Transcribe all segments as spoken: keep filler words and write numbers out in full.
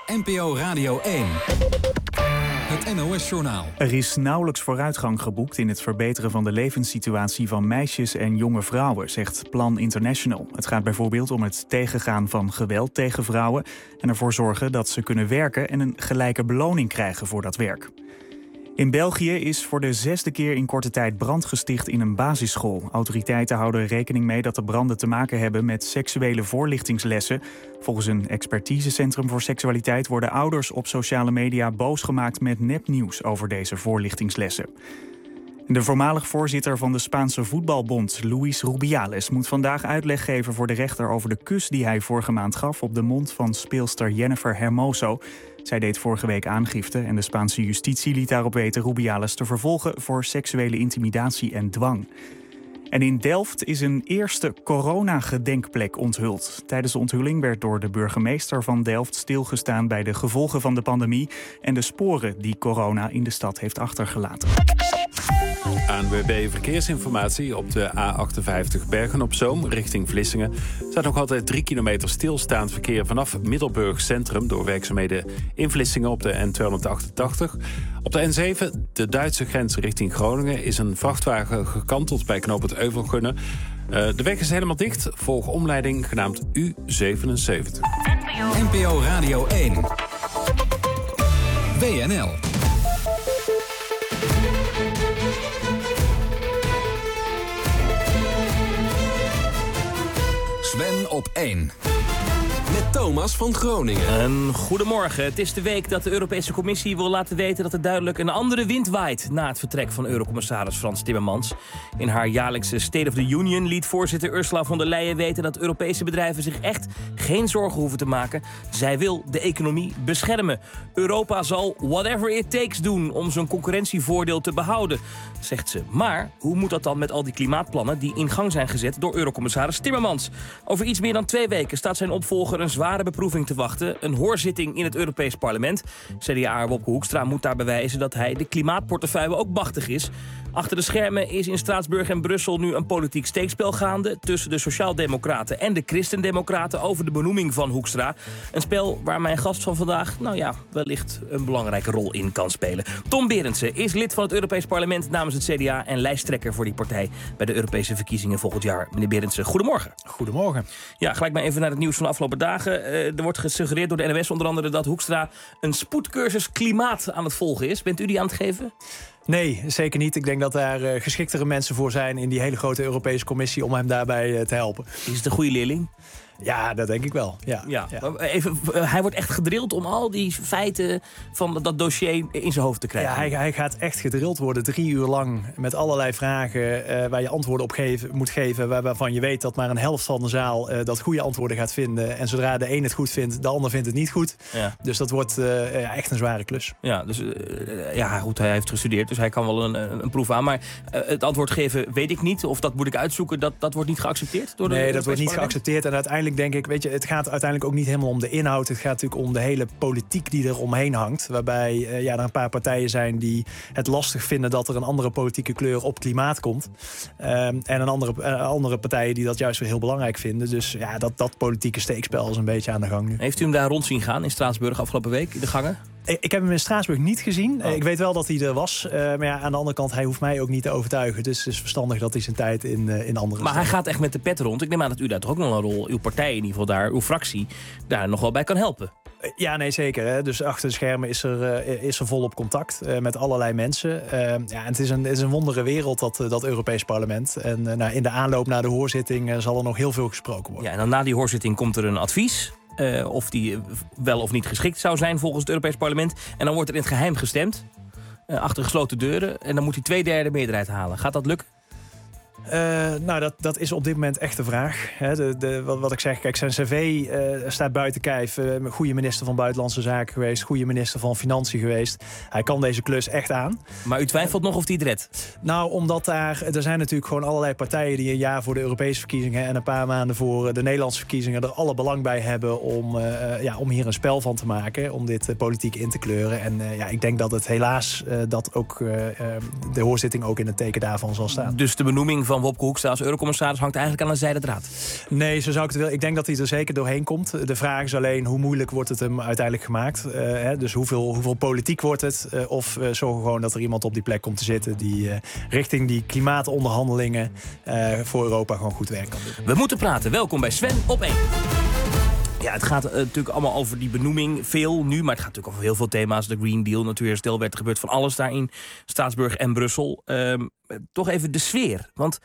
N P O Radio één. Het N O S-journaal. Er is nauwelijks vooruitgang geboekt in het verbeteren van de levenssituatie van meisjes en jonge vrouwen, zegt Plan International. Het gaat bijvoorbeeld om het tegengaan van geweld tegen vrouwen en ervoor zorgen dat ze kunnen werken en een gelijke beloning krijgen voor dat werk. In België is voor de zesde keer in korte tijd brand gesticht in een basisschool. Autoriteiten houden rekening mee dat de branden te maken hebben met seksuele voorlichtingslessen. Volgens een expertisecentrum voor seksualiteit worden ouders op sociale media boos gemaakt met nepnieuws over deze voorlichtingslessen. De voormalig voorzitter van de Spaanse voetbalbond, Luis Rubiales, moet vandaag uitleg geven voor de rechter over de kus die hij vorige maand gaf op de mond van speelster Jennifer Hermoso. Zij deed vorige week aangifte en de Spaanse justitie liet daarop weten Rubiales te vervolgen voor seksuele intimidatie en dwang. En in Delft is een eerste coronagedenkplek onthuld. Tijdens de onthulling werd door de burgemeester van Delft stilgestaan bij de gevolgen van de pandemie en de sporen die corona in de stad heeft achtergelaten. A N W B Verkeersinformatie op de A achtenvijftig Bergen-op-Zoom richting Vlissingen. Er staat nog altijd drie kilometer stilstaand verkeer vanaf Middelburg Centrum door werkzaamheden in Vlissingen op de N tweehonderdachtentachtig. Op de N zeven, de Duitse grens richting Groningen, is een vrachtwagen gekanteld bij knooppunt Euvelgunne. Uh, de weg is helemaal dicht. Volg omleiding genaamd U zevenenzeventig. N P O Radio één. W N L. Sven op één. Met Thomas van Groningen. Een goedemorgen. Het is de week dat de Europese Commissie wil laten weten dat er duidelijk een andere wind waait na het vertrek van Eurocommissaris Frans Timmermans. In haar jaarlijkse State of the Union liet voorzitter Ursula von der Leyen weten dat Europese bedrijven zich echt geen zorgen hoeven te maken. Zij wil de economie beschermen. Europa zal whatever it takes doen om zijn concurrentievoordeel te behouden, zegt ze. Maar hoe moet dat dan met al die klimaatplannen die in gang zijn gezet door Eurocommissaris Timmermans? Over iets meer dan twee weken staat zijn opvolger een zware beproeving te wachten. Een hoorzitting in het Europees Parlement. C D A'er Wopke Hoekstra moet daar bewijzen dat hij de klimaatportefeuille ook machtig is. Achter de schermen is in Straatsburg en Brussel nu een politiek steekspel gaande tussen de Sociaaldemocraten en de Christendemocraten over de benoeming van Hoekstra. Een spel waar mijn gast van vandaag, nou ja, wellicht een belangrijke rol in kan spelen. Tom Berendsen is lid van het Europees Parlement namens het C D A en lijsttrekker voor die partij bij de Europese verkiezingen volgend jaar. Meneer Berendsen, goedemorgen. Goedemorgen. Ja, gelijk maar even naar het nieuws van de afgelopen dagen. Uh, er wordt gesuggereerd door de N O S onder andere dat Hoekstra een spoedcursus klimaat aan het volgen is. Bent u die aan het geven? Nee, zeker niet. Ik denk dat daar uh, geschiktere mensen voor zijn in die hele grote Europese Commissie om hem daarbij uh, te helpen. Is het een goede leerling? Ja, dat denk ik wel. Ja, ja. ja. Even, hij wordt echt gedrild om al die feiten van dat dossier in zijn hoofd te krijgen. Ja, hij, hij gaat echt gedrild worden drie uur lang met allerlei vragen uh, waar je antwoorden op geven, moet geven, waar, waarvan je weet dat maar een helft van de zaal uh, dat goede antwoorden gaat vinden. En zodra de een het goed vindt, de ander vindt het niet goed. Ja. Dus dat wordt uh, ja, echt een zware klus. Ja, dus uh, ja, goed, hij heeft gestudeerd, dus hij kan wel een, een proef aan. Maar uh, het antwoord geven weet ik niet, of dat moet ik uitzoeken. Dat, dat wordt niet geaccepteerd door de Nee, dat wordt niet geaccepteerd. En uiteindelijk denk ik, weet je, het gaat uiteindelijk ook niet helemaal om de inhoud. Het gaat natuurlijk om de hele politiek die er omheen hangt. Waarbij uh, ja, er een paar partijen zijn die het lastig vinden dat er een andere politieke kleur op klimaat komt. Um, en een andere, uh, andere partijen die dat juist weer heel belangrijk vinden. Dus ja, dat, dat politieke steekspel is een beetje aan de gang nu. Heeft u hem daar rond zien gaan in Straatsburg afgelopen week, in de gangen? Ik heb hem in Straatsburg niet gezien. Oh. Ik weet wel dat hij er was. Uh, maar ja, aan de andere kant, hij hoeft mij ook niet te overtuigen. Dus het is verstandig dat hij zijn tijd in, uh, in andere... Maar hij gaat echt met de pet rond. Ik neem aan dat u daar toch ook nog een rol, uw partij in ieder geval daar, uw fractie, daar nog wel bij kan helpen. Ja, nee, zeker. Hè. Dus achter de schermen is er, uh, is er volop contact uh, met allerlei mensen. Uh, ja, en het is een, het is een wondere wereld, dat, uh, dat Europees Parlement. En uh, nou, in de aanloop naar de hoorzitting uh, zal er nog heel veel gesproken worden. Ja, en dan na die hoorzitting komt er een advies. Uh, of die wel of niet geschikt zou zijn volgens het Europees Parlement. En dan wordt er in het geheim gestemd. Uh, achter gesloten deuren. En dan moet hij twee derde meerderheid halen. Gaat dat lukken? Uh, nou, dat, dat is op dit moment echt de vraag. He, de, de, wat, wat ik zeg, kijk, zijn cv uh, staat buiten kijf. Uh, goede minister van Buitenlandse Zaken geweest. Goede minister van Financiën geweest. Hij kan deze klus echt aan. Maar u twijfelt nog of hij het redt? Nou, omdat daar... Er zijn natuurlijk gewoon allerlei partijen die een jaar voor de Europese verkiezingen en een paar maanden voor de Nederlandse verkiezingen er alle belang bij hebben om, uh, ja, om hier een spel van te maken. Om dit uh, politiek in te kleuren. En uh, ja, ik denk dat het helaas uh, dat ook uh, uh, de hoorzitting ook in het teken daarvan zal staan. Dus de benoeming van van Wopke Hoekstra als eurocommissaris hangt eigenlijk aan een zijde draad. Nee, zo zou ik het wel. Ik denk dat hij er zeker doorheen komt. De vraag is alleen hoe moeilijk wordt het hem uiteindelijk gemaakt. Uh, hè, dus hoeveel, hoeveel politiek wordt het? Uh, of uh, zorgen gewoon dat er iemand op die plek komt te zitten die uh, richting die klimaatonderhandelingen uh, voor Europa gewoon goed werk kan doen. We moeten praten. Welkom bij Sven op één. Ja, het gaat uh, natuurlijk allemaal over die benoeming. Veel nu, maar het gaat natuurlijk over heel veel thema's. De Green Deal, natuurherstel, werd er gebeurd van alles daar in Staatsburg en Brussel. Um, toch even de sfeer. Want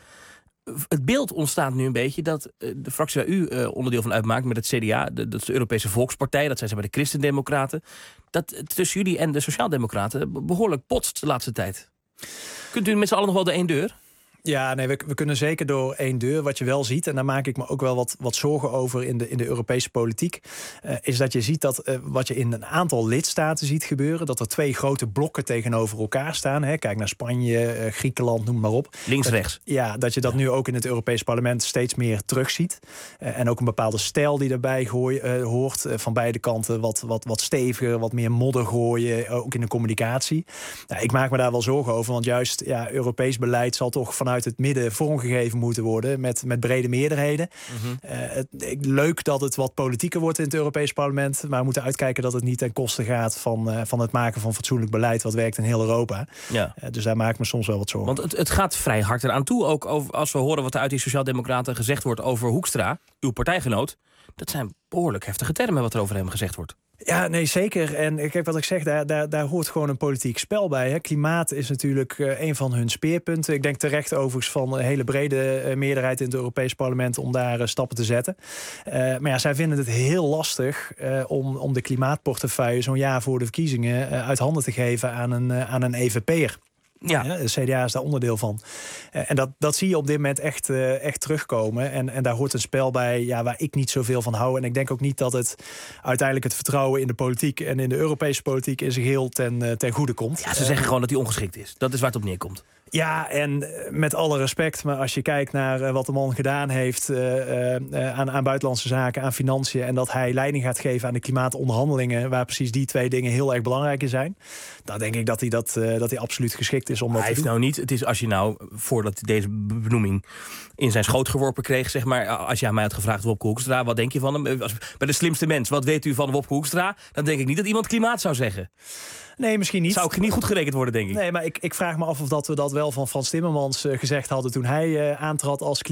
het beeld ontstaat nu een beetje dat uh, de fractie waar u uh, onderdeel van uitmaakt met het C D A, de, dat is de Europese Volkspartij, dat zijn ze bij de Christendemocraten, dat tussen jullie en de Sociaaldemocraten behoorlijk potst de laatste tijd. Kunt u met z'n allen nog wel de één deur? Ja, nee, we, we kunnen zeker door één deur. Wat je wel ziet, en daar maak ik me ook wel wat, wat zorgen over in de, in de Europese politiek, uh, is dat je ziet dat uh, wat je in een aantal lidstaten ziet gebeuren, dat er twee grote blokken tegenover elkaar staan. Hè. Kijk naar Spanje, uh, Griekenland, noem maar op. Links, dat, rechts. Ja, dat je dat nu ook in het Europees Parlement steeds meer terugziet. Uh, en ook een bepaalde stijl die daarbij gooi, uh, hoort. Uh, van beide kanten wat, wat, wat steviger, wat meer modder gooien, uh, ook in de communicatie. Nou, ik maak me daar wel zorgen over, want juist ja, Europees beleid zal toch vanuit uit het midden vormgegeven moeten worden met, met brede meerderheden. Mm-hmm. Uh, het, leuk dat het wat politieker wordt in het Europees Parlement, maar we moeten uitkijken dat het niet ten koste gaat van, uh, van het maken van fatsoenlijk beleid wat werkt in heel Europa. Ja. Uh, dus daar maak ik me soms wel wat zorgen. Want het, het gaat vrij hard eraan toe, ook over, als we horen wat er uit die Sociaaldemocraten gezegd wordt over Hoekstra, uw partijgenoot. Dat zijn behoorlijk heftige termen wat er over hem gezegd wordt. Ja, nee, zeker. En kijk, wat ik zeg, daar, daar, daar hoort gewoon een politiek spel bij. Hè. Klimaat is natuurlijk uh, een van hun speerpunten. Ik denk terecht overigens van een hele brede uh, meerderheid in het Europees Parlement om daar uh, stappen te zetten. Uh, maar ja, zij vinden het heel lastig uh, om, om de klimaatportefeuille zo'n jaar voor de verkiezingen uh, uit handen te geven aan een, uh, aan een E V P'er. Ja. Ja, de C D A is daar onderdeel van. Uh, en dat, dat zie je op dit moment echt, uh, echt terugkomen. En, en daar hoort een spel bij ja, waar ik niet zoveel van hou. En ik denk ook niet dat het uiteindelijk het vertrouwen in de politiek en in de Europese politiek in zijn geheel ten, uh, ten goede komt. Ja, ze zeggen gewoon dat hij ongeschikt is. Dat is waar het op neerkomt. Ja, en met alle respect, maar als je kijkt naar uh, wat de man gedaan heeft uh, uh, aan, aan buitenlandse zaken, aan financiën, en dat hij leiding gaat geven aan de klimaatonderhandelingen, waar precies die twee dingen heel erg belangrijk in zijn, dan denk ik dat hij, dat, uh, dat hij absoluut geschikt is om dat hij te doen. Hij heeft nou niet, het is als je nou, voordat hij deze benoeming in zijn schoot geworpen kreeg, zeg maar, als je aan mij had gevraagd, Wopke Hoekstra, wat denk je van hem? Als, bij de slimste mens, wat weet u van Wopke Hoekstra? Dan denk ik niet dat iemand klimaat zou zeggen. Nee, misschien niet. Zou ook niet goed gerekend worden, denk ik. Nee, maar ik, ik vraag me af of dat we dat wel van Frans Timmermans uh, gezegd hadden toen hij uh, aantrad als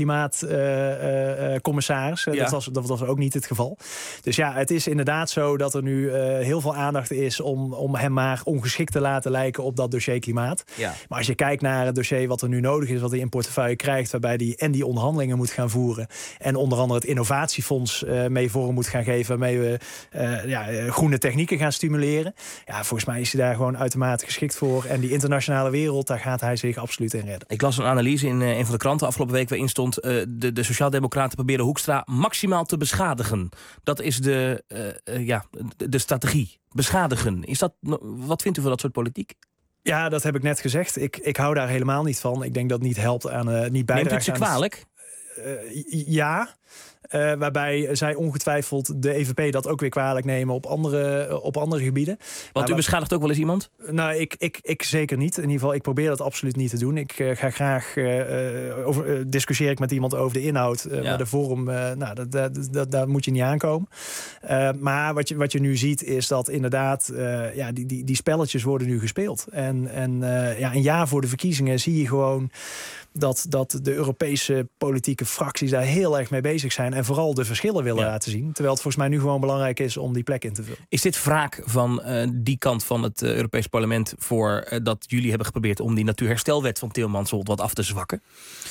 klimaatcommissaris. Uh, uh, uh, ja. dat, was, dat was ook niet het geval. Dus ja, het is inderdaad zo dat er nu uh, heel veel aandacht is om, om hem maar ongeschikt te laten lijken op dat dossier klimaat. Ja. Maar als je kijkt naar het dossier wat er nu nodig is, wat hij in portefeuille krijgt, waarbij hij en die onderhandelingen moet gaan voeren en onder andere het innovatiefonds uh, mee vorm moet gaan geven, waarmee we uh, ja, groene technieken gaan stimuleren. Ja, volgens mij is hij daar gewoon uitermate geschikt voor. En die internationale wereld, daar gaat hij zich absoluut in redden. Ik las een analyse in uh, een van de kranten afgelopen week waarin stond uh, de, de Sociaaldemocraten proberen Hoekstra maximaal te beschadigen. Dat is de, uh, uh, ja, de, de strategie. Beschadigen. Is dat, wat vindt u van dat soort politiek? Ja, dat heb ik net gezegd. Ik, ik hou daar helemaal niet van. Ik denk dat het niet helpt aan... Uh, niet bijdraagt. Neemt u het ze kwalijk? Uh, ja... Uh, waarbij zij ongetwijfeld de E V P dat ook weer kwalijk nemen op andere, uh, op andere gebieden. Want maar, u beschadigt ook wel eens iemand? Nou, ik, ik, ik zeker niet. In ieder geval, ik probeer dat absoluut niet te doen. Ik uh, ga graag, uh, over, uh, discussieer ik met iemand over de inhoud. Uh, ja. Maar de vorm, uh, nou, dat, dat, dat, daar moet je niet aankomen. Uh, maar wat je, wat je nu ziet is dat inderdaad, uh, ja, die, die, die spelletjes worden nu gespeeld. En, en uh, ja, een jaar voor de verkiezingen zie je gewoon dat, dat de Europese politieke fracties daar heel erg mee bezig zijn en vooral de verschillen willen ja. laten zien. Terwijl het volgens mij nu gewoon belangrijk is om die plek in te vullen. Is dit wraak van uh, die kant van het uh, Europees Parlement voor uh, dat jullie hebben geprobeerd om die natuurherstelwet van Timmermans wat af te zwakken?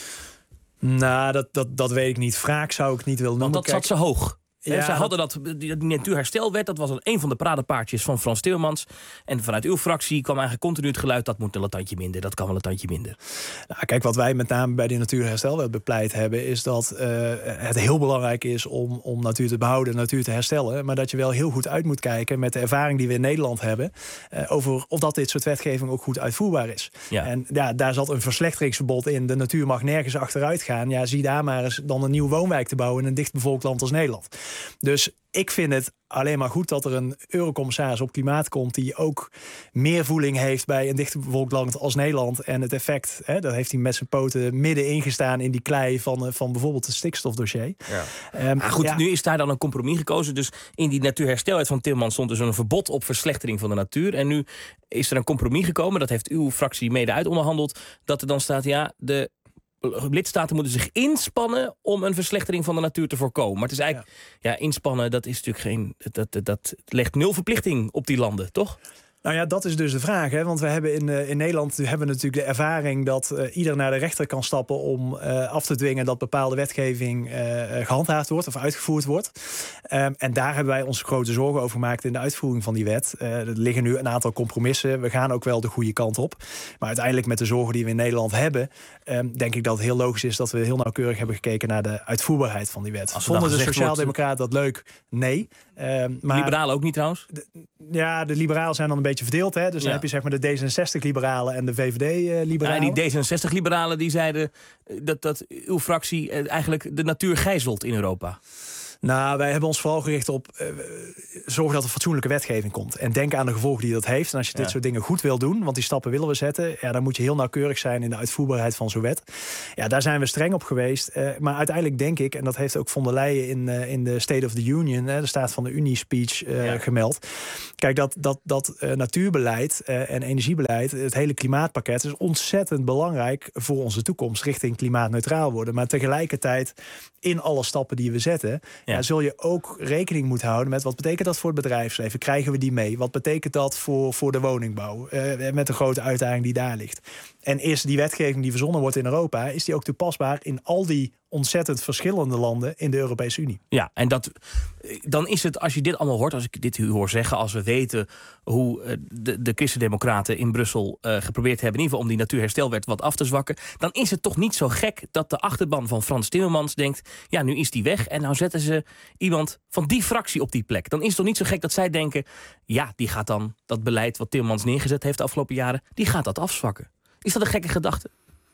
Nou, dat, dat, dat weet ik niet. Wraak zou ik niet willen noemen. Want dat Kijk, zat ze hoog. Ja, Ze hadden dat, die, die natuurherstelwet, dat was een van de paradepaardjes van Frans Timmermans. En vanuit uw fractie kwam eigenlijk continu het geluid, dat moet wel een tandje minder, dat kan wel een tandje minder. Nou, kijk, wat wij met name bij die natuurherstelwet bepleit hebben, is dat uh, het heel belangrijk is om, om natuur te behouden, natuur te herstellen. Maar dat je wel heel goed uit moet kijken met de ervaring die we in Nederland hebben, uh, over of dat dit soort wetgeving ook goed uitvoerbaar is. Ja. En ja, daar zat een verslechteringsverbod in. De natuur mag nergens achteruit gaan. Ja, zie daar maar eens dan een nieuwe woonwijk te bouwen in een dichtbevolkt land als Nederland. Dus ik vind het alleen maar goed dat er een eurocommissaris op klimaat komt die ook meer voeling heeft bij een dichtbevolkt land als Nederland. En het effect, hè, dat heeft hij met zijn poten middenin gestaan in die klei van, van bijvoorbeeld het stikstofdossier. Ja. Um, maar goed, ja. Nu is daar dan een compromis gekozen. Dus in die natuurherstelwet van Timmermans stond dus een verbod op verslechtering van de natuur. En nu is er een compromis gekomen, dat heeft uw fractie mede uitonderhandeld, dat er dan staat, ja, de lidstaten moeten zich inspannen om een verslechtering van de natuur te voorkomen. Maar het is eigenlijk, ja, ja inspannen, dat is natuurlijk geen, dat, dat, dat legt nul verplichting op die landen, toch? Nou ja, dat is dus de vraag. Hè? Want we hebben in, uh, in Nederland hebben we natuurlijk de ervaring dat uh, ieder naar de rechter kan stappen om uh, af te dwingen dat bepaalde wetgeving uh, gehandhaafd wordt of uitgevoerd wordt. Um, en daar hebben wij onze grote zorgen over gemaakt in de uitvoering van die wet. Uh, er liggen nu een aantal compromissen. We gaan ook wel de goede kant op. Maar uiteindelijk met de zorgen die we in Nederland hebben, um, denk ik dat het heel logisch is dat we heel nauwkeurig hebben gekeken naar de uitvoerbaarheid van die wet. Vonden de Sociaaldemocraten dat leuk? Nee. Um, maar de liberalen ook niet trouwens? De, ja, de liberalen zijn dan een beetje verdeeld. Hè? Dus dan ja. heb je zeg maar de D zesenzestig-liberalen en de V V D-liberalen. Ja, die D zesenzestig-liberalen die zeiden dat, dat uw fractie eigenlijk de natuur gijzelt in Europa. Nou, wij hebben ons vooral gericht op uh, zorgen dat er fatsoenlijke wetgeving komt. En denk aan de gevolgen die dat heeft. En als je dit ja. soort dingen goed wil doen, want die stappen willen we zetten, ja, dan moet je heel nauwkeurig zijn in de uitvoerbaarheid van zo'n wet. Ja, daar zijn we streng op geweest. Uh, maar uiteindelijk denk ik, en dat heeft ook von der Leyen in, uh, in de State of the Union, uh, de Staat van de Unie speech, uh, ja. gemeld. Kijk, dat, dat, dat uh, natuurbeleid uh, en energiebeleid, het hele klimaatpakket, is ontzettend belangrijk voor onze toekomst richting klimaatneutraal worden. Maar tegelijkertijd, in alle stappen die we zetten, ja. Ja, zul je ook rekening moeten houden met wat betekent dat voor het bedrijfsleven? Krijgen we die mee? Wat betekent dat voor, voor de woningbouw? Uh, met de grote uitdaging die daar ligt. En is die wetgeving die verzonnen wordt in Europa, is die ook toepasbaar in al die ontzettend verschillende landen in de Europese Unie? Ja, en dat, dan is het, als je dit allemaal hoort, als ik dit u hoor zeggen, als we weten hoe de, de christendemocraten in Brussel uh, geprobeerd hebben in ieder geval om die natuurherstelwet wat af te zwakken, dan is het toch niet zo gek dat de achterban van Frans Timmermans denkt, ja, nu is die weg en nou zetten ze iemand van die fractie op die plek. Dan is het toch niet zo gek dat zij denken, ja, die gaat dan dat beleid wat Timmermans neergezet heeft de afgelopen jaren, die gaat dat afzwakken. Is dat een gekke gedachte?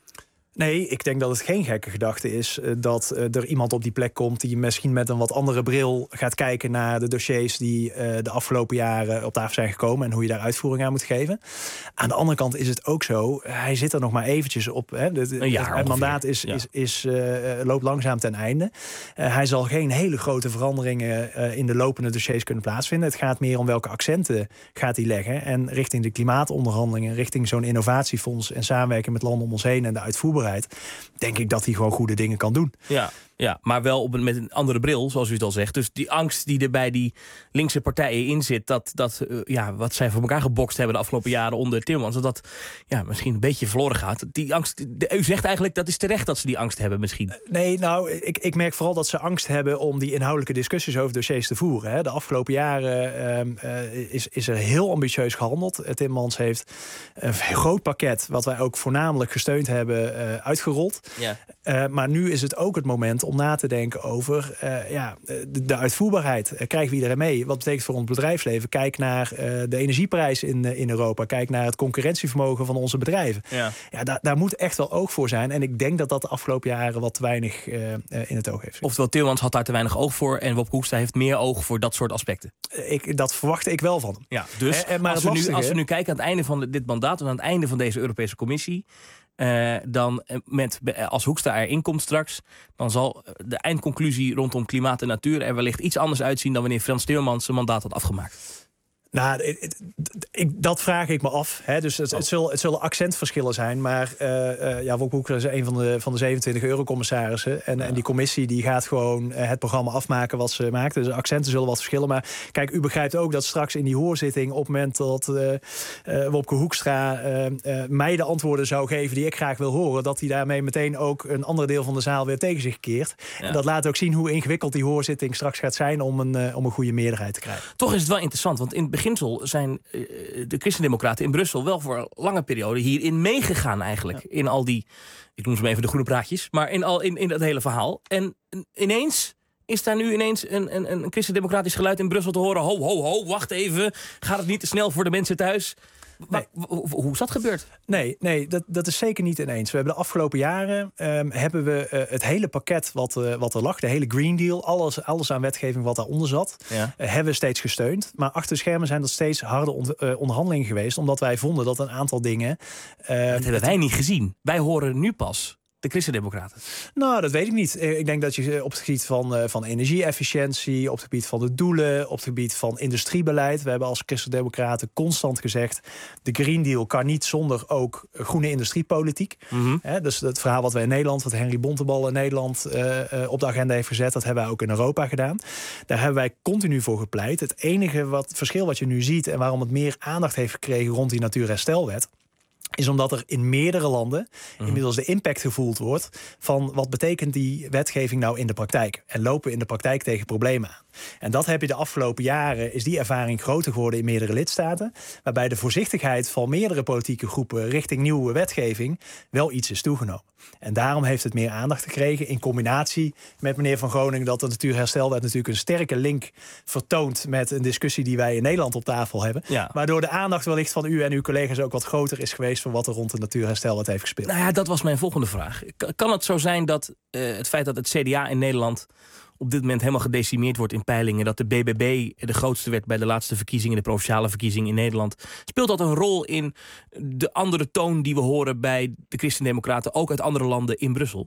Nee, ik denk dat het geen gekke gedachte is uh, dat uh, er iemand op die plek komt die misschien met een wat andere bril gaat kijken naar de dossiers die uh, de afgelopen jaren op tafel zijn gekomen en hoe je daar uitvoering aan moet geven. Aan de andere kant is het ook zo, hij zit er nog maar eventjes op. Hè. De, de, jaar, het, het mandaat is, ja. is, is, uh, loopt langzaam ten einde. Uh, hij zal geen hele grote veranderingen uh, in de lopende dossiers kunnen plaatsvinden. Het gaat meer om welke accenten gaat hij leggen. En richting de klimaatonderhandelingen, richting zo'n innovatiefonds en samenwerking met landen om ons heen en de uitvoerbaarheid, denk ik dat hij gewoon goede dingen kan doen. Ja, ja, maar wel op een, met een andere bril, zoals u het al zegt. Dus die angst die er bij die linkse partijen in zit, dat, dat uh, ja, wat zij voor elkaar gebokst hebben de afgelopen jaren onder Timmermans, dat dat ja, misschien een beetje verloren gaat. Die angst, de, u zegt eigenlijk dat is terecht dat ze die angst hebben misschien. Nee, nou, ik, ik merk vooral dat ze angst hebben om die inhoudelijke discussies over dossiers te voeren. Hè. De afgelopen jaren uh, uh, is, is er heel ambitieus gehandeld. Timmermans heeft een groot pakket, wat wij ook voornamelijk gesteund hebben, uh, uitgerold. Ja. Uh, maar nu is het ook het moment om na te denken over uh, ja, de, de uitvoerbaarheid. Uh, krijgen we iedereen mee? Wat betekent voor ons bedrijfsleven? Kijk naar uh, de energieprijs in, uh, in Europa. Kijk naar het concurrentievermogen van onze bedrijven. Ja. Ja, daar, daar moet echt wel oog voor zijn. En ik denk dat dat de afgelopen jaren wat te weinig uh, uh, in het oog heeft. Oftewel, Timmermans had daar te weinig oog voor en Wopke Hoekstra heeft meer oog voor dat soort aspecten. Uh, ik, dat verwachtte ik wel van hem. Ja, dus uh, maar als, we nu, als we nu kijken aan het einde van dit mandaat en aan het einde van deze Europese Commissie, Uh, dan met, als Hoekstra erin komt straks, dan zal de eindconclusie rondom klimaat en natuur er wellicht iets anders uitzien dan wanneer Frans Timmermans zijn mandaat had afgemaakt. Nou, het, ik, dat vraag ik me af. Hè. Dus het, het, zullen, het zullen accentverschillen zijn. Maar uh, uh, ja, Wopke Hoekstra is een van de, van de zevenentwintig eurocommissarissen. En, ja. en die commissie die gaat gewoon uh, het programma afmaken wat ze maakt. Dus de accenten zullen wat verschillen. Maar kijk, u begrijpt ook dat straks in die hoorzitting, op het moment dat uh, uh, Wopke Hoekstra uh, uh, mij de antwoorden zou geven die ik graag wil horen, dat hij daarmee meteen ook een ander deel van de zaal weer tegen zich keert. Ja. En dat laat ook zien hoe ingewikkeld die hoorzitting straks gaat zijn om een, uh, om een goede meerderheid te krijgen. Toch is het wel interessant, want in het begin beginsel zijn uh, de christendemocraten in Brussel wel voor een lange periode hierin meegegaan eigenlijk. Ja. In al die, ik noem ze maar even de groene praatjes, maar in, al, in, in dat hele verhaal. En ineens is daar nu ineens een, een, een christendemocratisch geluid in Brussel te horen. Ho, ho, ho, wacht even. Gaat het niet te snel voor de mensen thuis? Maar, nee. hoe, hoe is dat gebeurd? Nee, nee dat, dat is zeker niet ineens. We hebben de afgelopen jaren um, hebben we uh, het hele pakket wat, uh, wat er lag, de hele Green Deal, alles, alles aan wetgeving wat daaronder zat, ja. uh, hebben we steeds gesteund. Maar achter de schermen zijn er steeds harde on, uh, onderhandelingen geweest, omdat wij vonden dat een aantal dingen... Uh, dat hebben wij niet gezien. Wij horen nu pas. De Christen-Democraten? Nou, dat weet ik niet. Ik denk dat je op het gebied van, uh, van energie-efficiëntie, op het gebied van de doelen, op het gebied van industriebeleid. We hebben als Christen-Democraten constant gezegd, de Green Deal kan niet zonder ook groene industriepolitiek. Mm-hmm. He, dus het verhaal wat wij in Nederland, wat Henry Bontebal in Nederland uh, uh, op de agenda heeft gezet, dat hebben wij ook in Europa gedaan. Daar hebben wij continu voor gepleit. Het enige wat, verschil wat je nu ziet en waarom het meer aandacht heeft gekregen rond die Natuurherstelwet, is omdat er in meerdere landen mm. inmiddels de impact gevoeld wordt van wat betekent die wetgeving nou in de praktijk. En lopen we in de praktijk tegen problemen aan. En dat heb je de afgelopen jaren, is die ervaring groter geworden in meerdere lidstaten, waarbij de voorzichtigheid van meerdere politieke groepen richting nieuwe wetgeving wel iets is toegenomen. En daarom heeft het meer aandacht gekregen in combinatie met meneer Van Groningen, dat de Natuurherstelwet natuurlijk een sterke link vertoont met een discussie die wij in Nederland op tafel hebben. Ja. Waardoor de aandacht wellicht van u en uw collega's ook wat groter is geweest van wat er rond de Natuurherstelwet heeft gespeeld. Nou ja, dat was mijn volgende vraag. Kan het zo zijn dat uh, het feit dat het C D A in Nederland op dit moment helemaal gedecimeerd wordt in peilingen, dat de B B B de grootste werd bij de laatste verkiezingen, de provinciale verkiezingen in Nederland, speelt dat een rol in de andere toon die we horen bij de Christen-Democraten, ook uit andere landen in Brussel?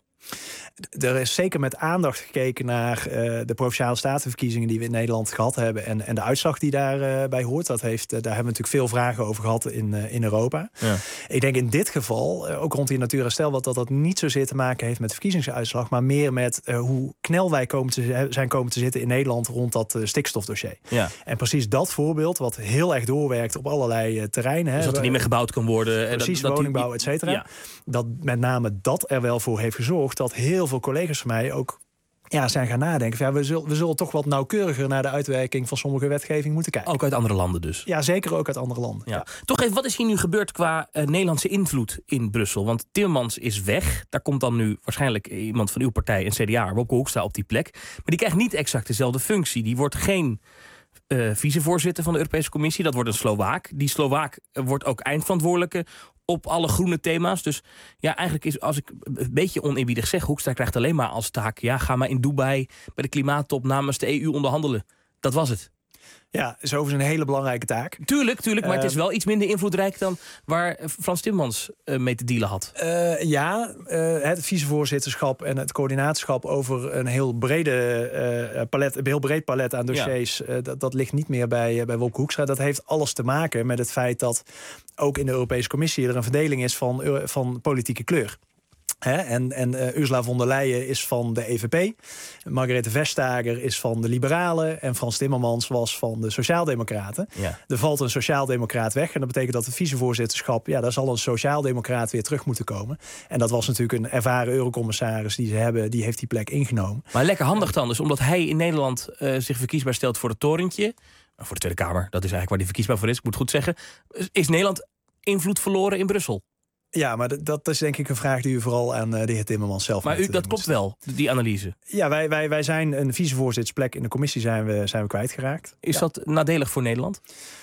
Er is zeker met aandacht gekeken naar uh, de provinciale statenverkiezingen die we in Nederland gehad hebben en, en de uitslag die daarbij uh, bij hoort. Dat heeft, uh, daar hebben we natuurlijk veel vragen over gehad in, uh, in Europa. Ja. Ik denk in dit geval, uh, ook rond die Natuurherstelwet, dat dat niet zozeer te maken heeft met de verkiezingsuitslag, maar meer met uh, hoe knel wij komen te, zijn komen te zitten in Nederland rond dat uh, stikstofdossier. Ja. En precies dat voorbeeld, wat heel erg doorwerkt op allerlei uh, terreinen. Dus hè, dat er niet meer gebouwd kan worden. Precies, dat, dat woningbouw, die, et cetera. Ja. Dat met name dat er wel voor heeft gezorgd dat heel veel collega's van mij ook ja, zijn gaan nadenken. Ja, we, zullen, we zullen toch wat nauwkeuriger naar de uitwerking van sommige wetgeving moeten kijken. Ook uit andere landen dus? Ja, zeker ook uit andere landen. Ja. Ja. Toch even, wat is hier nu gebeurd qua uh, Nederlandse invloed in Brussel? Want Timmermans is weg. Daar komt dan nu waarschijnlijk iemand van uw partij, een C D A, Wopke Hoekstra, op die plek. Maar die krijgt niet exact dezelfde functie. Die wordt geen uh, vicevoorzitter van de Europese Commissie. Dat wordt een Slowaak. Die Slowaak wordt ook eindverantwoordelijke op alle groene thema's. Dus ja, eigenlijk is, als ik een beetje oneerbiedig zeg, Hoekstra krijgt alleen maar als taak, ja, ga maar in Dubai bij de klimaattop namens de E U onderhandelen. Dat was het. Ja, is overigens een hele belangrijke taak. Tuurlijk, tuurlijk, maar uh, het is wel iets minder invloedrijk dan waar Frans Timmermans uh, mee te dealen had. Uh, ja, uh, het vicevoorzitterschap en het coördinatorschap over een heel, brede, uh, palet, een heel breed palet aan dossiers, ja. uh, dat, dat ligt niet meer bij, uh, bij Wopke Hoekstra. Dat heeft alles te maken met het feit dat ook in de Europese Commissie er een verdeling is van, uh, van politieke kleur. He, en en uh, Ursula von der Leyen is van de E V P. Margrethe Vestager is van de Liberalen. En Frans Timmermans was van de Sociaaldemocraten. Ja. Er valt een Sociaaldemocraat weg. En dat betekent dat het vicevoorzitterschap, ja, daar zal een Sociaaldemocraat weer terug moeten komen. En dat was natuurlijk een ervaren eurocommissaris die ze hebben. Die heeft die plek ingenomen. Maar lekker handig dan dus, omdat hij in Nederland uh, zich verkiesbaar stelt voor het torentje. Voor de Tweede Kamer, dat is eigenlijk waar hij verkiesbaar voor is. Ik moet goed zeggen. Is Nederland invloed verloren in Brussel? Ja, maar d- dat is denk ik een vraag die u vooral aan uh, de heer Timmermans zelf Maar moet, u, dat uh, klopt wel, die analyse? Ja, wij, wij, wij zijn een vicevoorzittersplek in de commissie zijn we, zijn we kwijtgeraakt. Is ja. dat nadelig voor Nederland?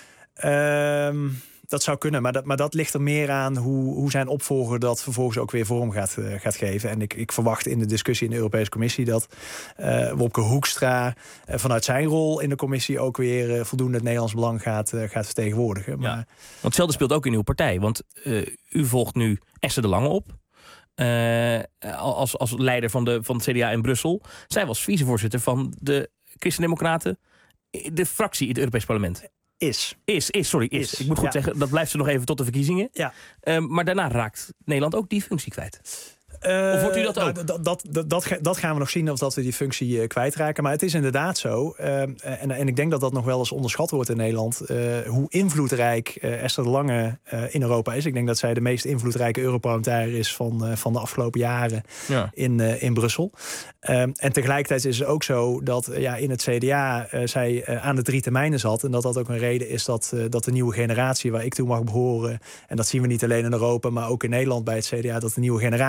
Um, dat zou kunnen, maar dat, maar dat ligt er meer aan hoe, hoe zijn opvolger dat vervolgens ook weer vorm gaat, uh, gaat geven. En ik, ik verwacht in de discussie in de Europese Commissie dat uh, Wopke Hoekstra uh, vanuit zijn rol in de commissie ook weer uh, voldoende het Nederlands belang gaat, uh, gaat vertegenwoordigen. Maar, ja. Want hetzelfde speelt ook in uw partij, want uh, u volgt nu Esther de Lange op. Uh, als, als leider van, de, van het C D A in Brussel. Zij was vicevoorzitter van de Christen-Democraten, de fractie in het Europees Parlement. Is. Is, is, sorry, is. is. Ik moet goed ja. zeggen, dat blijft ze nog even tot de verkiezingen. Ja. Uh, maar daarna raakt Nederland ook die functie kwijt. Uh, of wordt u dat ook? Nou, dat, dat, dat, dat, dat gaan we nog zien of dat we die functie uh, kwijtraken. Maar het is inderdaad zo. Uh, en, en ik denk dat dat nog wel eens onderschat wordt in Nederland. Uh, hoe invloedrijk uh, Esther de Lange uh, in Europa is. Ik denk dat zij de meest invloedrijke Europarlementariër is van, uh, van de afgelopen jaren ja. in, uh, in Brussel. Uh, en tegelijkertijd is het ook zo dat uh, ja, in het C D A uh, zij uh, aan de drie termijnen zat. En dat dat ook een reden is dat, uh, dat de nieuwe generatie waar ik toe mag behoren. En dat zien we niet alleen in Europa, maar ook in Nederland bij het C D A. Dat de nieuwe generatie het nu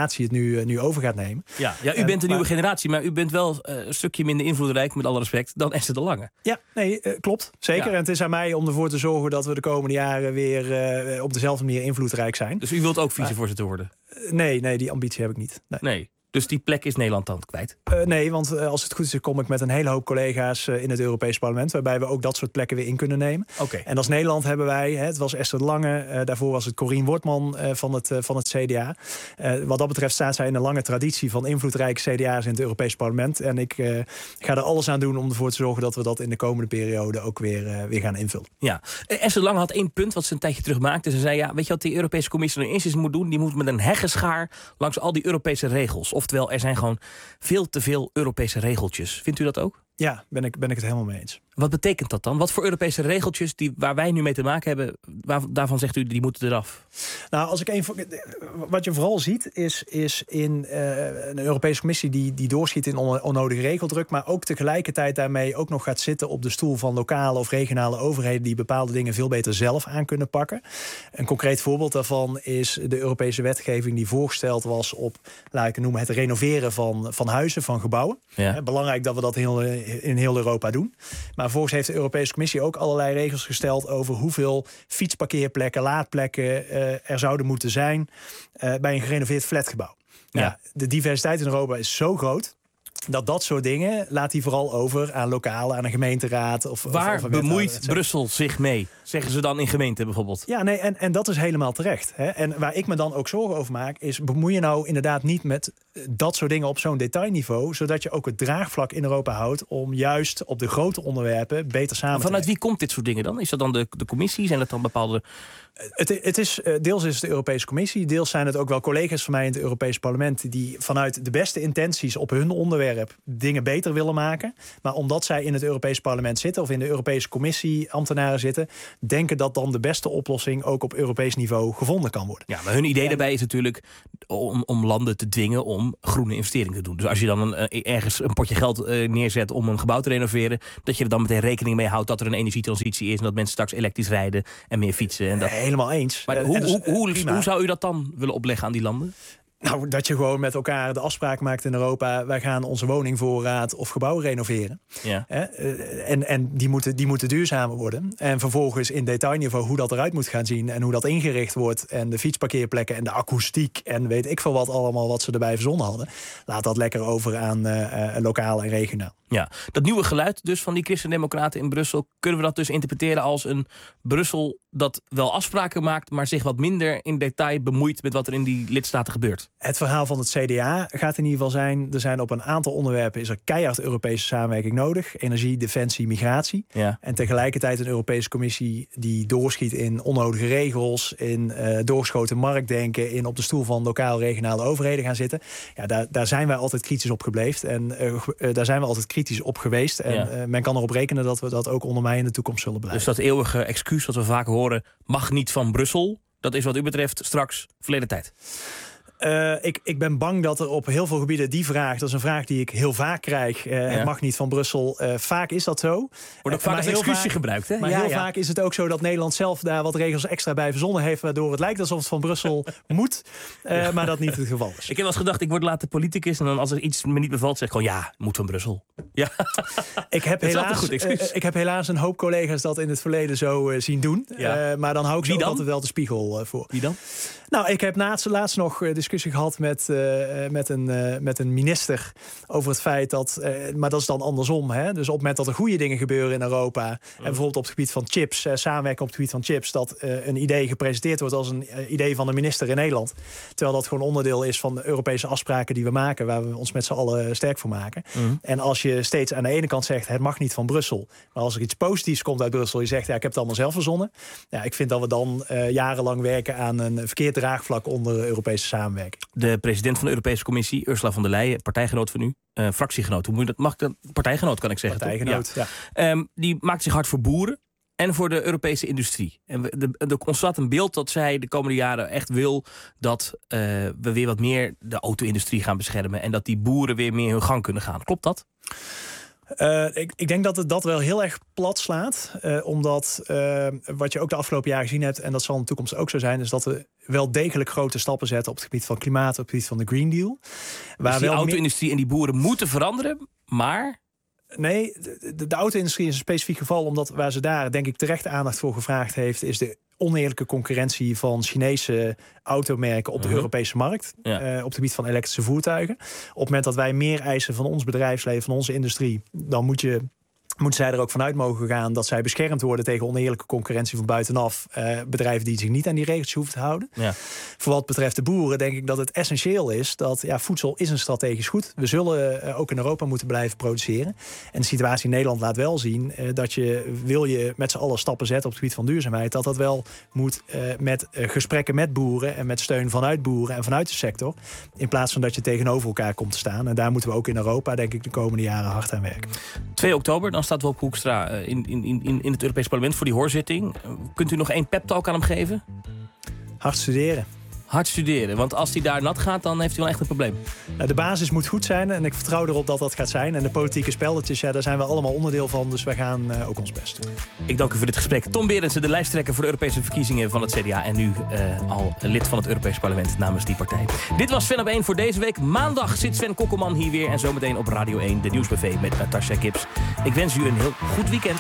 nu, uh, nu over gaat nemen. Ja, ja, u bent de nieuwe maar, generatie, maar u bent wel uh, een stukje minder invloedrijk, met alle respect, dan Esther de Lange. Ja, nee, uh, klopt. Zeker. Ja. En het is aan mij om ervoor te zorgen dat we de komende jaren weer uh, op dezelfde manier invloedrijk zijn. Dus u wilt ook vicevoorzitter worden? Uh, nee, nee, die ambitie heb ik niet. Nee. nee. Dus die plek is Nederland dan kwijt? Uh, nee, want uh, als het goed is, kom ik met een hele hoop collega's uh, in het Europees Parlement, waarbij we ook dat soort plekken weer in kunnen nemen. Okay. En als Nederland hebben wij, hè, het was Esther de Lange, uh, daarvoor was het Corien Wortman uh, van, het, uh, van het C D A. Uh, wat dat betreft staat zij in een lange traditie van invloedrijke C D A's in het Europees Parlement. En ik uh, ga er alles aan doen om ervoor te zorgen dat we dat in de komende periode ook weer, uh, weer gaan invullen. Ja, Esther de Lange had één punt wat ze een tijdje terug maakte. Ze zei, ja, weet je wat die Europese Commissie nu eens moet doen? Die moet met een heggenschaar langs al die Europese regels. Oftewel, er zijn gewoon veel te veel Europese regeltjes. Vindt u dat ook? Ja, ben ik, ben ik het helemaal mee eens. Wat betekent dat dan? Wat voor Europese regeltjes die, waar wij nu mee te maken hebben, waar, daarvan zegt u, die moeten eraf? Nou, als ik een, wat je vooral ziet, is, is in uh, een Europese Commissie die, die doorschiet in on, onnodige regeldruk, maar ook tegelijkertijd daarmee ook nog gaat zitten op de stoel van lokale of regionale overheden die bepaalde dingen veel beter zelf aan kunnen pakken. Een concreet voorbeeld daarvan is de Europese wetgeving die voorgesteld was op, laat ik het noemen, het renoveren van, van huizen, van gebouwen. Ja. Belangrijk dat we dat heel, in heel Europa doen. Maar vervolgens heeft de Europese Commissie ook allerlei regels gesteld over hoeveel fietsparkeerplekken, laadplekken uh, er zouden moeten zijn uh, bij een gerenoveerd flatgebouw. Ja. Nou, de diversiteit in Europa is zo groot dat dat soort dingen laat hij vooral over aan lokale, aan een gemeenteraad. Of, Waar of, of bemoeit Brussel zich mee? Zeggen ze dan in gemeenten bijvoorbeeld? Ja, nee, en, en dat is helemaal terecht. Hè. En waar ik me dan ook zorgen over maak, is bemoei je nou inderdaad niet met dat soort dingen op zo'n detailniveau, zodat je ook het draagvlak in Europa houdt om juist op de grote onderwerpen beter samen te Vanuit wie komt dit soort dingen dan? Is dat dan de, de commissie? Zijn dat dan bepaalde... Het, het is, deels is het de Europese Commissie, deels zijn het ook wel collega's van mij in het Europees Parlement die vanuit de beste intenties op hun onderwerp dingen beter willen maken. Maar omdat zij in het Europees Parlement zitten of in de Europese Commissie ambtenaren zitten, denken dat dan de beste oplossing ook op Europees niveau gevonden kan worden. Ja, maar hun idee en... daarbij is natuurlijk om, om landen te dwingen om groene investeringen te doen. Dus als je dan een, ergens een potje geld uh, neerzet om een gebouw te renoveren, dat je er dan meteen rekening mee houdt dat er een energietransitie is en dat mensen straks elektrisch rijden en meer fietsen. En dat... Helemaal eens. Maar hoe, hoe, hoe, hoe zou u dat dan willen opleggen aan die landen? Nou, dat je gewoon met elkaar de afspraak maakt in Europa. Wij gaan onze woningvoorraad of gebouwen renoveren. Ja. En, en die, moeten, die moeten duurzamer worden. En vervolgens in detailniveau hoe dat eruit moet gaan zien. En hoe dat ingericht wordt. En de fietsparkeerplekken en de akoestiek. En weet ik veel wat allemaal wat ze erbij verzonnen hadden. Laat dat lekker over aan uh, lokaal en regionaal. Ja, dat nieuwe geluid dus van die christendemocraten in Brussel, kunnen we dat dus interpreteren als een Brussel dat wel afspraken maakt, maar zich wat minder in detail bemoeit met wat er in die lidstaten gebeurt? Het verhaal van het C D A gaat in ieder geval zijn, er zijn op een aantal onderwerpen is er keihard Europese samenwerking nodig. Energie, defensie, migratie. Ja. En tegelijkertijd een Europese Commissie die doorschiet in onnodige regels, in uh, doorgeschoten marktdenken, in op de stoel van lokaal-regionale overheden gaan zitten. Ja, daar, daar zijn wij altijd kritisch op gebleven. En uh, uh, daar zijn we altijd kritisch op geweest. En ja. uh, men kan erop rekenen dat we dat ook onder mij in de toekomst zullen blijven. Dus dat eeuwige excuus wat we vaak horen, mag niet van Brussel, dat is wat u betreft straks verleden tijd. Uh, ik, ik ben bang dat er op heel veel gebieden die vraag, dat is een vraag die ik heel vaak krijg, uh, ja. het mag niet van Brussel. Uh, vaak is dat zo. Wordt ook vaak als excuusje gebruikt, hè? Maar ja, heel ja. vaak is het ook zo dat Nederland zelf daar wat regels extra bij verzonnen heeft, waardoor het lijkt alsof het van Brussel moet, uh, ja. maar dat niet het geval is. Ik heb wel eens gedacht, ik word later politicus en dan als er iets me niet bevalt, zeg ik gewoon ja, moet van Brussel. Ja. Ik heb, helaas, uh, ik heb helaas een hoop collega's dat in het verleden zo uh, zien doen. Ja. Uh, maar dan hou ik ze altijd wel de spiegel uh, voor. Wie dan? Nou, ik heb laatst, laatst nog uh, discussie gehad met, uh, met, een, uh, met een minister over het feit dat, uh, maar dat is dan andersom. Hè? Dus op het moment dat er goede dingen gebeuren in Europa, mm. en bijvoorbeeld op het gebied van chips, uh, samenwerken op het gebied van chips, dat uh, een idee gepresenteerd wordt als een uh, idee van een minister in Nederland. Terwijl dat gewoon onderdeel is van de Europese afspraken die we maken, waar we ons met z'n allen sterk voor maken. Mm. En als je steeds aan de ene kant zegt, het mag niet van Brussel, maar als er iets positiefs komt uit Brussel, je zegt, ja, ik heb het allemaal zelf verzonnen. Ja, ik vind dat we dan uh, jarenlang werken aan een verkeerd draagvlak onder Europese samenwerking. De president van de Europese Commissie, Ursula von der Leyen, partijgenoot van u, uh, fractiegenoot, hoe moet je dat? Mag ik dat? Partijgenoot kan ik zeggen. Partijgenoot, ja. ja. Um, die maakt zich hard voor boeren en voor de Europese industrie. En de, de, ontstaat een beeld dat zij de komende jaren echt wil dat uh, we weer wat meer de auto-industrie gaan beschermen en dat die boeren weer meer hun gang kunnen gaan. Klopt dat? Uh, ik, ik denk dat het dat wel heel erg plat slaat. Uh, omdat uh, wat je ook de afgelopen jaren gezien hebt... en dat zal in de toekomst ook zo zijn... is dat we wel degelijk grote stappen zetten... op het gebied van klimaat, op het gebied van de Green Deal. Waar dus die wel auto-industrie en die boeren moeten veranderen, maar... Nee, de, de, de auto-industrie is een specifiek geval... omdat waar ze daar, denk ik, terecht aandacht voor gevraagd heeft... is de oneerlijke concurrentie van Chinese automerken op de uh-huh. Europese markt. Ja. Uh, op het gebied van elektrische voertuigen. Op het moment dat wij meer eisen van ons bedrijfsleven, van onze industrie... dan moet je... moeten zij er ook vanuit mogen gaan dat zij beschermd worden tegen oneerlijke concurrentie van buitenaf. Uh, bedrijven die zich niet aan die regels hoeven te houden. Ja. Voor wat betreft de boeren denk ik dat het essentieel is dat ja, voedsel is een strategisch goed. We zullen uh, ook in Europa moeten blijven produceren. En de situatie in Nederland laat wel zien uh, dat je, wil je met z'n allen stappen zetten op het gebied van duurzaamheid, dat dat wel moet uh, met uh, gesprekken met boeren en met steun vanuit boeren en vanuit de sector. In plaats van dat je tegenover elkaar komt te staan. En daar moeten we ook in Europa denk ik de komende jaren hard aan werken. twee oktober, dan staat Wopke Hoekstra in, in, in, in het Europees Parlement voor die hoorzitting. Kunt u nog één pep-talk aan hem geven? Hard studeren. Hard studeren, want als hij daar nat gaat, dan heeft hij wel echt een probleem. De basis moet goed zijn en ik vertrouw erop dat dat gaat zijn. En de politieke spelletjes, ja, daar zijn we allemaal onderdeel van. Dus wij gaan uh, ook ons best doen. Ik dank u voor dit gesprek. Tom Berendsen, de lijsttrekker voor de Europese verkiezingen van het C D A... en nu uh, al lid van het Europees Parlement namens die partij. Dit was Sven op één voor deze week. Maandag zit Sven Kokkelman hier weer en zometeen op Radio één... de Nieuwsbuffet met Natasja Gibbs. Ik wens u een heel goed weekend.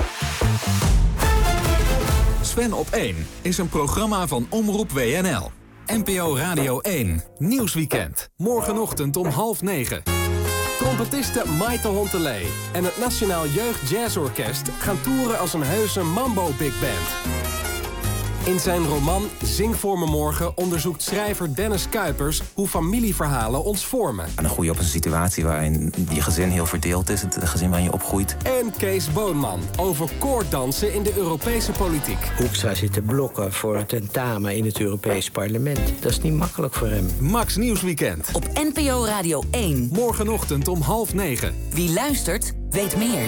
Sven op één is een programma van Omroep W N L. N P O Radio één, Nieuwsweekend. Morgenochtend om half negen. Trompetiste Maite Hontelee en het Nationaal Jeugd Jazzorkest gaan toeren als een heuse Mambo Big Band. In zijn roman Zing voor me morgen onderzoekt schrijver Dennis Kuipers hoe familieverhalen ons vormen. En dan groei je op een situatie waarin je gezin heel verdeeld is, het gezin waarin je opgroeit. En Kees Boonman over koorddansen in de Europese politiek. Hoekstra zit te blokken voor het tentamen in het Europees Parlement. Dat is niet makkelijk voor hem. Max Nieuwsweekend. Op N P O Radio één. Morgenochtend om half negen. Wie luistert, weet meer.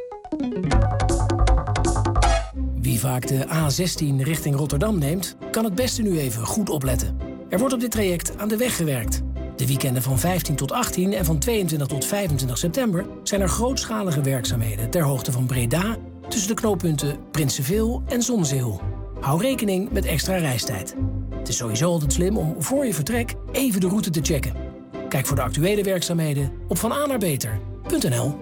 Wie vaak de A zestien richting Rotterdam neemt, kan het beste nu even goed opletten. Er wordt op dit traject aan de weg gewerkt. De weekenden van vijftien tot achttien en van tweeëntwintig tot vijfentwintig september... zijn er grootschalige werkzaamheden ter hoogte van Breda... tussen de knooppunten Prinsenveel en Zonzeel. Hou rekening met extra reistijd. Het is sowieso altijd slim om voor je vertrek even de route te checken. Kijk voor de actuele werkzaamheden op van A naar beter punt n l.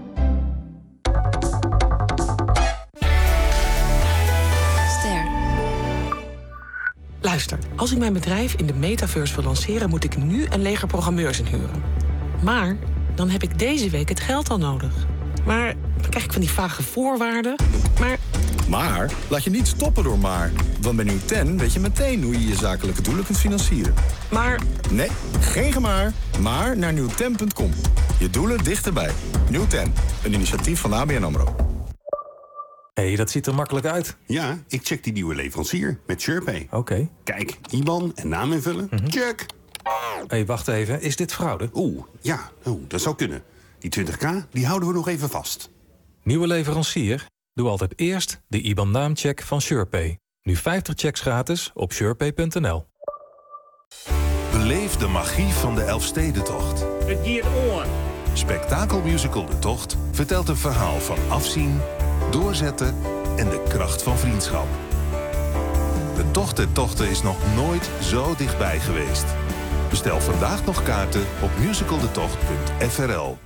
Luister, als ik mijn bedrijf in de metaverse wil lanceren... moet ik nu een leger programmeurs inhuren. Maar dan heb ik deze week het geld al nodig. Maar dan krijg ik van die vage voorwaarden. Maar... Maar laat je niet stoppen door maar. Want bij Newten weet je meteen hoe je je zakelijke doelen kunt financieren. Maar... Nee, geen gemaar, maar naar newten punt com. Je doelen dichterbij. Newten, een initiatief van A B N AMRO. Hé, hey, dat ziet er makkelijk uit. Ja, ik check die nieuwe leverancier met SurePay. Oké. Okay. Kijk, I B A N en naam invullen. Mm-hmm. Check. Hé, hey, wacht even. Is dit fraude? Oeh, ja. Oeh, dat zou kunnen. Die twintig k, die houden we nog even vast. Nieuwe leverancier? Doe altijd eerst de I B A N-naamcheck van SurePay. Nu vijftig checks gratis op surepay punt n l. Beleef de magie van de Elfstedentocht. Het giert on. Spektakelmusical De Tocht vertelt een verhaal van afzien, doorzetten en de kracht van vriendschap. De Tocht der Tochten is nog nooit zo dichtbij geweest. Bestel vandaag nog kaarten op musicaldetocht punt f r l.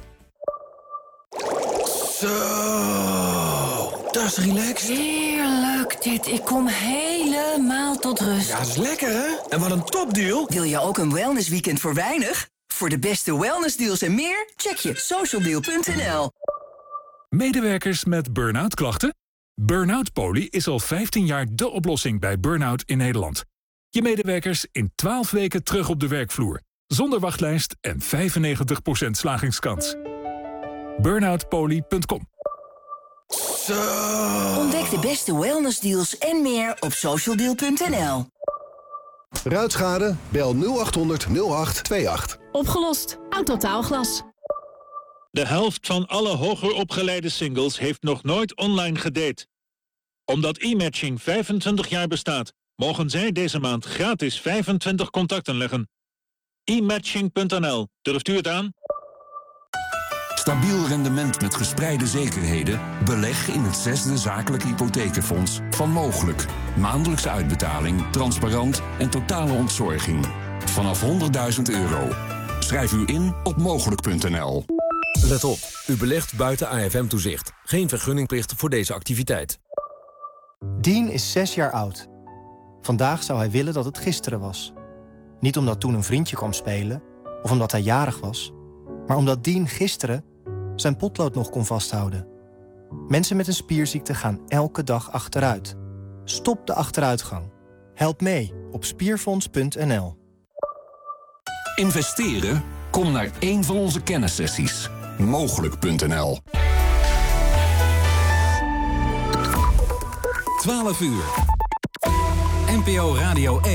Zo, dat is relaxed. Heerlijk dit. Ik kom helemaal tot rust. Ja, dat is lekker hè? En wat een topdeal. Wil je ook een wellnessweekend voor weinig? Voor de beste wellnessdeals en meer, check je socialdeal punt n l. Medewerkers met burn-out klachten? Burn-out Poly is al vijftien jaar de oplossing bij burn-out in Nederland. Je medewerkers in twaalf weken terug op de werkvloer. Zonder wachtlijst en vijfennegentig procent slagingskans. burnout poly punt com. Zo. Ontdek de beste wellnessdeals en meer op socialdeal punt n l. Ruitschade? Bel nul acht honderd nul acht tweeëntwintig. Opgelost. Autotaalglas. De helft van alle hoger opgeleide singles heeft nog nooit online gedate. Omdat e-matching vijfentwintig jaar bestaat, mogen zij deze maand gratis vijfentwintig contacten leggen. e matching punt n l. Durft u het aan? Stabiel rendement met gespreide zekerheden? Beleg in het zesde zakelijk hypotheekfonds van Mogelijk. Maandelijkse uitbetaling, transparant en totale ontzorging. Vanaf honderdduizend euro. Schrijf u in op mogelijk punt n l. Let op, u belegt buiten A F M-toezicht. Geen vergunningplicht voor deze activiteit. Dean is zes jaar oud. Vandaag zou hij willen dat het gisteren was. Niet omdat toen een vriendje kwam spelen, of omdat hij jarig was, maar omdat Dean gisteren zijn potlood nog kon vasthouden. Mensen met een spierziekte gaan elke dag achteruit. Stop de achteruitgang. Help mee op spierfonds punt n l. Investeren? Kom naar één van onze kennissessies. mogelijk punt n l. twaalf uur. N P O Radio één.